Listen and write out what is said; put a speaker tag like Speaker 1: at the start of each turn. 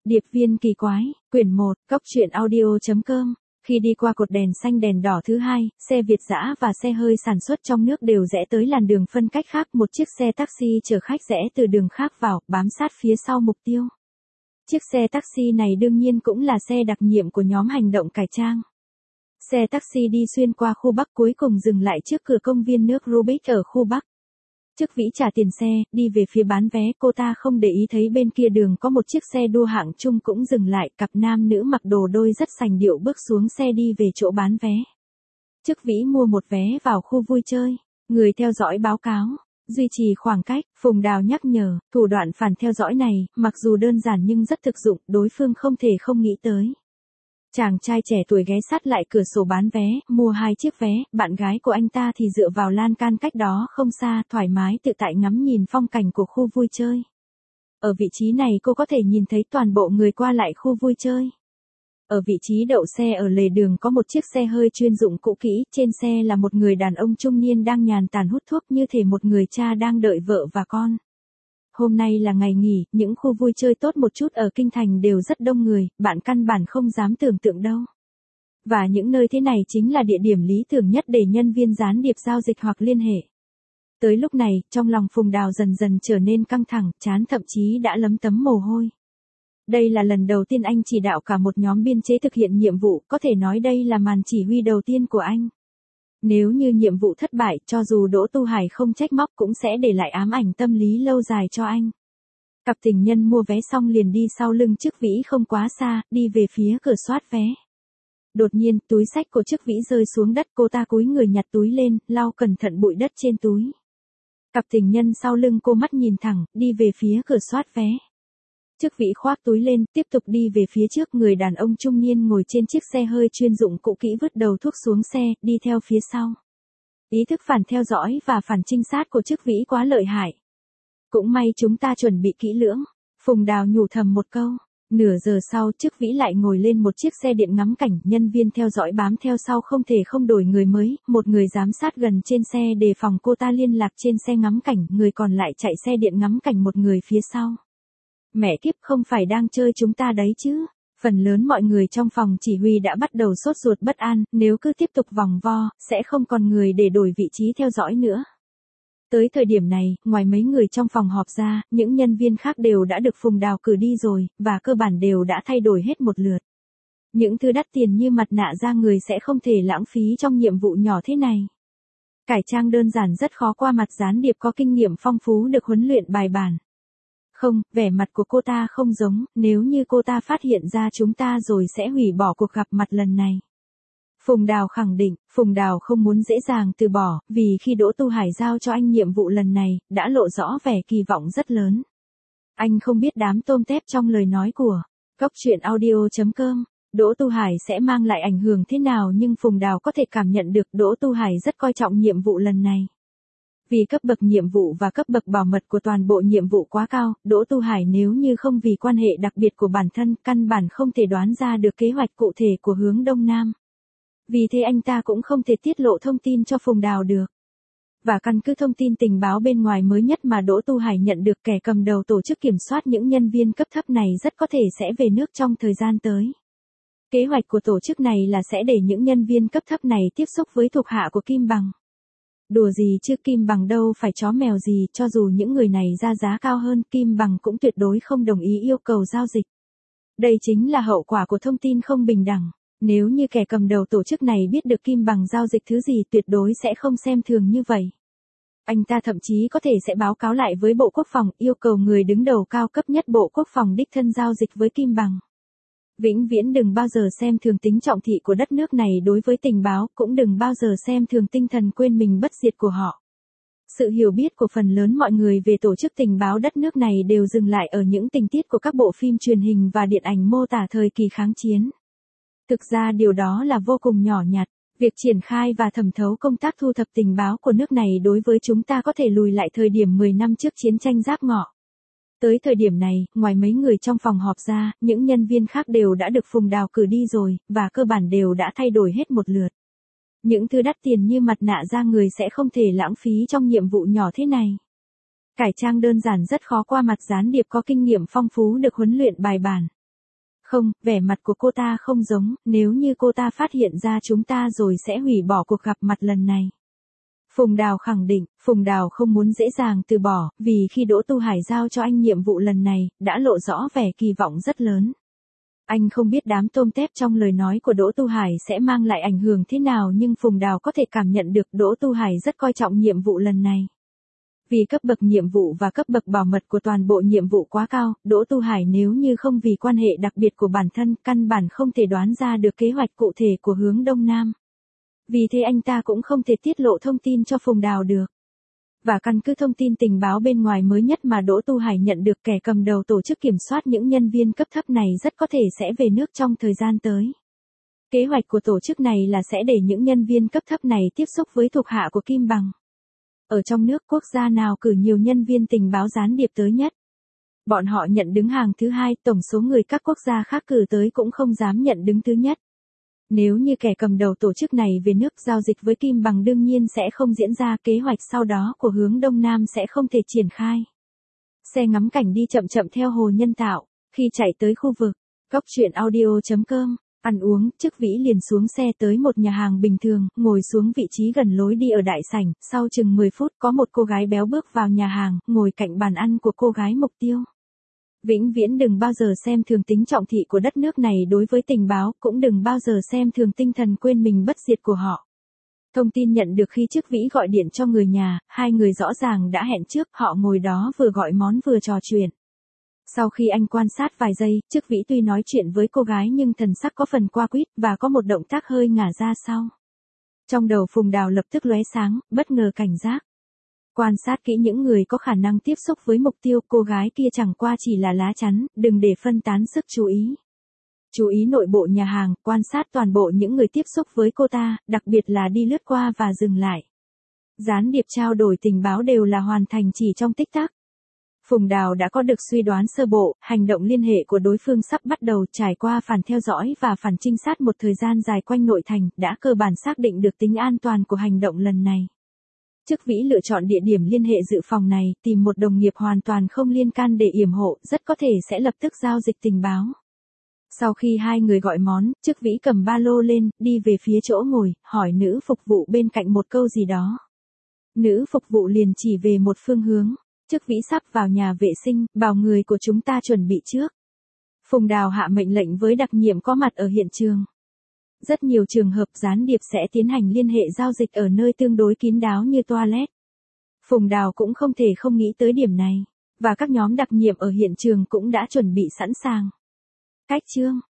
Speaker 1: Điệp viên kỳ quái, quyển 1, Cốc truyện audio.com. Khi đi qua cột đèn xanh đèn đỏ thứ hai, xe Việt dã và xe hơi sản xuất trong nước đều rẽ tới làn đường phân cách khác. Một chiếc xe taxi chở khách rẽ từ đường khác vào, bám sát phía sau mục tiêu. Chiếc xe taxi này đương nhiên cũng là xe đặc nhiệm của nhóm hành động cải trang. Xe taxi đi xuyên qua khu Bắc cuối cùng dừng lại trước cửa công viên nước Rubik ở khu Bắc. Chức Vĩ trả tiền xe, đi về phía bán vé, cô ta không để ý thấy bên kia đường có một chiếc xe đua hạng trung cũng dừng lại, cặp nam nữ mặc đồ đôi rất sành điệu bước xuống xe đi về chỗ bán vé. Chức Vĩ mua một vé vào khu vui chơi, người theo dõi báo cáo, duy trì khoảng cách, Phùng Đào nhắc nhở, thủ đoạn phản theo dõi này, mặc dù đơn giản nhưng rất thực dụng, đối phương không thể không nghĩ tới. Chàng trai trẻ tuổi ghé sát lại cửa sổ bán vé, mua 2 chiếc vé, bạn gái của anh ta thì dựa vào lan can cách đó không xa, thoải mái tự tại ngắm nhìn phong cảnh của khu vui chơi. Ở vị trí này cô có thể nhìn thấy toàn bộ người qua lại khu vui chơi. Ở vị trí đậu xe ở lề đường có một chiếc xe hơi chuyên dụng cũ kỹ, trên xe là một người đàn ông trung niên đang nhàn tản hút thuốc như thể một người cha đang đợi vợ và con. Hôm nay là ngày nghỉ, những khu vui chơi tốt một chút ở Kinh Thành đều rất đông người, bạn căn bản không dám tưởng tượng đâu. Và những nơi thế này chính là địa điểm lý tưởng nhất để nhân viên gián điệp giao dịch hoặc liên hệ. Tới lúc này, trong lòng Phùng Đào dần dần trở nên căng thẳng, trán thậm chí đã lấm tấm mồ hôi. Đây là lần đầu tiên anh chỉ đạo cả một nhóm biên chế thực hiện nhiệm vụ, có thể nói đây là màn chỉ huy đầu tiên của anh. Nếu như nhiệm vụ thất bại, cho dù Đỗ Tu Hải không trách móc cũng sẽ để lại ám ảnh tâm lý lâu dài cho anh. Cặp tình nhân mua vé xong liền đi sau lưng Chức Vĩ không quá xa, đi về phía cửa soát vé. Đột nhiên, túi xách của Chức Vĩ rơi xuống đất, cô ta cúi người nhặt túi lên, lau cẩn thận bụi đất trên túi. Cặp tình nhân sau lưng cô mắt nhìn thẳng, đi về phía cửa soát vé. Chức Vĩ khoác túi lên, tiếp tục đi về phía trước, người đàn ông trung niên ngồi trên chiếc xe hơi chuyên dụng cũ kỹ vứt đầu thuốc xuống xe, đi theo phía sau. Ý thức phản theo dõi và phản trinh sát của Chức Vĩ quá lợi hại. Cũng may chúng ta chuẩn bị kỹ lưỡng, Phùng Đào nhủ thầm một câu. Nửa giờ sau, Chức Vĩ lại ngồi lên một chiếc xe điện ngắm cảnh, nhân viên theo dõi bám theo sau không thể không đổi người mới, một người giám sát gần trên xe đề phòng cô ta liên lạc trên xe ngắm cảnh, người còn lại chạy xe điện ngắm cảnh một người phía sau. Mẹ kiếp, không phải đang chơi chúng ta đấy chứ. Phần lớn mọi người trong phòng chỉ huy đã bắt đầu sốt ruột bất an, nếu cứ tiếp tục vòng vo, sẽ không còn người để đổi vị trí theo dõi nữa. Tới thời điểm này, ngoài mấy người trong phòng họp ra, những nhân viên khác đều đã được Phùng Đào cử đi rồi, và cơ bản đều đã thay đổi hết một lượt. Những thứ đắt tiền như mặt nạ da người sẽ không thể lãng phí trong nhiệm vụ nhỏ thế này. Cải trang đơn giản rất khó qua mặt gián điệp có kinh nghiệm phong phú được huấn luyện bài bản. Không, vẻ mặt của cô ta không giống, nếu như cô ta phát hiện ra chúng ta rồi sẽ hủy bỏ cuộc gặp mặt lần này. Phùng Đào khẳng định, Phùng Đào không muốn dễ dàng từ bỏ, vì khi Đỗ Tu Hải giao cho anh nhiệm vụ lần này, đã lộ rõ vẻ kỳ vọng rất lớn. Anh không biết đám tôm tép trong lời nói của Cốc truyện audio.com, Đỗ Tu Hải sẽ mang lại ảnh hưởng thế nào, nhưng Phùng Đào có thể cảm nhận được Đỗ Tu Hải rất coi trọng nhiệm vụ lần này. Vì cấp bậc nhiệm vụ và cấp bậc bảo mật của toàn bộ nhiệm vụ quá cao, Đỗ Tu Hải nếu như không vì quan hệ đặc biệt của bản thân, căn bản không thể đoán ra được kế hoạch cụ thể của hướng Đông Nam. Vì thế anh ta cũng không thể tiết lộ thông tin cho Phùng Đào được. Và căn cứ thông tin tình báo bên ngoài mới nhất mà Đỗ Tu Hải nhận được, kẻ cầm đầu tổ chức kiểm soát những nhân viên cấp thấp này rất có thể sẽ về nước trong thời gian tới. Kế hoạch của tổ chức này là sẽ để những nhân viên cấp thấp này tiếp xúc với thuộc hạ của Kim Bằng. Đùa gì chứ, Kim Bằng đâu phải chó mèo gì, cho dù những người này ra giá cao hơn, Kim Bằng cũng tuyệt đối không đồng ý yêu cầu giao dịch. Đây chính là hậu quả của thông tin không bình đẳng. Nếu như kẻ cầm đầu tổ chức này biết được Kim Bằng giao dịch thứ gì, tuyệt đối sẽ không xem thường như vậy. Anh ta thậm chí có thể sẽ báo cáo lại với Bộ Quốc phòng, yêu cầu người đứng đầu cao cấp nhất Bộ Quốc phòng đích thân giao dịch với Kim Bằng. Vĩnh viễn đừng bao giờ xem thường tính trọng thị của đất nước này đối với tình báo, cũng đừng bao giờ xem thường tinh thần quên mình bất diệt của họ. Sự hiểu biết của phần lớn mọi người về tổ chức tình báo đất nước này đều dừng lại ở những tình tiết của các bộ phim truyền hình và điện ảnh mô tả thời kỳ kháng chiến. Thực ra điều đó là vô cùng nhỏ nhặt. Việc triển khai và thẩm thấu công tác thu thập tình báo của nước này đối với chúng ta có thể lùi lại thời điểm 10 năm trước chiến tranh Giáp Ngọ. Tới thời điểm này, ngoài mấy người trong phòng họp ra, những nhân viên khác đều đã được Phùng Đào cử đi rồi, và cơ bản đều đã thay đổi hết một lượt. Những thứ đắt tiền như mặt nạ da người sẽ không thể lãng phí trong nhiệm vụ nhỏ thế này. Cải trang đơn giản rất khó qua mặt gián điệp có kinh nghiệm phong phú được huấn luyện bài bản. Không, vẻ mặt của cô ta không giống, nếu như cô ta phát hiện ra chúng ta rồi sẽ hủy bỏ cuộc gặp mặt lần này. Phùng Đào khẳng định, Phùng Đào không muốn dễ dàng từ bỏ, vì khi Đỗ Tu Hải giao cho anh nhiệm vụ lần này, đã lộ rõ vẻ kỳ vọng rất lớn. Anh không biết đám tôm tép trong lời nói của Đỗ Tu Hải sẽ mang lại ảnh hưởng thế nào, nhưng Phùng Đào có thể cảm nhận được Đỗ Tu Hải rất coi trọng nhiệm vụ lần này. Vì cấp bậc nhiệm vụ và cấp bậc bảo mật của toàn bộ nhiệm vụ quá cao, Đỗ Tu Hải nếu như không vì quan hệ đặc biệt của bản thân, căn bản không thể đoán ra được kế hoạch cụ thể của hướng Đông Nam. Vì thế anh ta cũng không thể tiết lộ thông tin cho Phùng Đào được. Và căn cứ thông tin tình báo bên ngoài mới nhất mà Đỗ Tu Hải nhận được, kẻ cầm đầu tổ chức kiểm soát những nhân viên cấp thấp này rất có thể sẽ về nước trong thời gian tới. Kế hoạch của tổ chức này là sẽ để những nhân viên cấp thấp này tiếp xúc với thuộc hạ của Kim Bằng. Ở trong nước, quốc gia nào cử nhiều nhân viên tình báo gián điệp tới nhất? Bọn họ nhận đứng hàng thứ hai, tổng số người các quốc gia khác cử tới cũng không dám nhận đứng thứ nhất. Nếu như kẻ cầm đầu tổ chức này về nước, giao dịch với Kim Bằng đương nhiên sẽ không diễn ra, kế hoạch sau đó của hướng Đông Nam sẽ không thể triển khai. Xe ngắm cảnh đi chậm chậm theo hồ nhân tạo, khi chạy tới khu vực Góc Chuyện Audio.com, ăn uống, Chức Vĩ liền xuống xe tới một nhà hàng bình thường, ngồi xuống vị trí gần lối đi ở đại sảnh, sau chừng 10 phút có một cô gái béo bước vào nhà hàng, ngồi cạnh bàn ăn của cô gái mục tiêu. Vĩnh viễn đừng bao giờ xem thường tính trọng thị của đất nước này đối với tình báo, cũng đừng bao giờ xem thường tinh thần quên mình bất diệt của họ. Thông tin nhận được khi Chức Vĩ gọi điện cho người nhà, hai người rõ ràng đã hẹn trước, họ ngồi đó vừa gọi món vừa trò chuyện. Sau khi anh quan sát vài giây, Chức Vĩ tuy nói chuyện với cô gái nhưng thần sắc có phần qua quýt và có một động tác hơi ngả ra sau. Trong đầu Phùng Đào lập tức lóe sáng, bất ngờ cảnh giác. Quan sát kỹ những người có khả năng tiếp xúc với mục tiêu, cô gái kia chẳng qua chỉ là lá chắn, đừng để phân tán sức chú ý. Chú ý nội bộ nhà hàng, quan sát toàn bộ những người tiếp xúc với cô ta, đặc biệt là đi lướt qua và dừng lại. Gián điệp trao đổi tình báo đều là hoàn thành chỉ trong tích tắc. Phùng Đào đã có được suy đoán sơ bộ, hành động liên hệ của đối phương sắp bắt đầu, trải qua phản theo dõi và phản trinh sát một thời gian dài quanh nội thành, đã cơ bản xác định được tính an toàn của hành động lần này. Chức Vĩ lựa chọn địa điểm liên hệ dự phòng này, tìm một đồng nghiệp hoàn toàn không liên can để yểm hộ, rất có thể sẽ lập tức giao dịch tình báo. Sau khi hai người gọi món, Chức Vĩ cầm ba lô lên, đi về phía chỗ ngồi, hỏi nữ phục vụ bên cạnh một câu gì đó. Nữ phục vụ liền chỉ về một phương hướng. Chức Vĩ sắp vào nhà vệ sinh, bảo người của chúng ta chuẩn bị trước. Phùng Đào hạ mệnh lệnh với đặc nhiệm có mặt ở hiện trường. Rất nhiều trường hợp gián điệp sẽ tiến hành liên hệ giao dịch ở nơi tương đối kín đáo như toilet. Phùng Đào cũng không thể không nghĩ tới điểm này, và các nhóm đặc nhiệm ở hiện trường cũng đã chuẩn bị sẵn sàng. Cách chương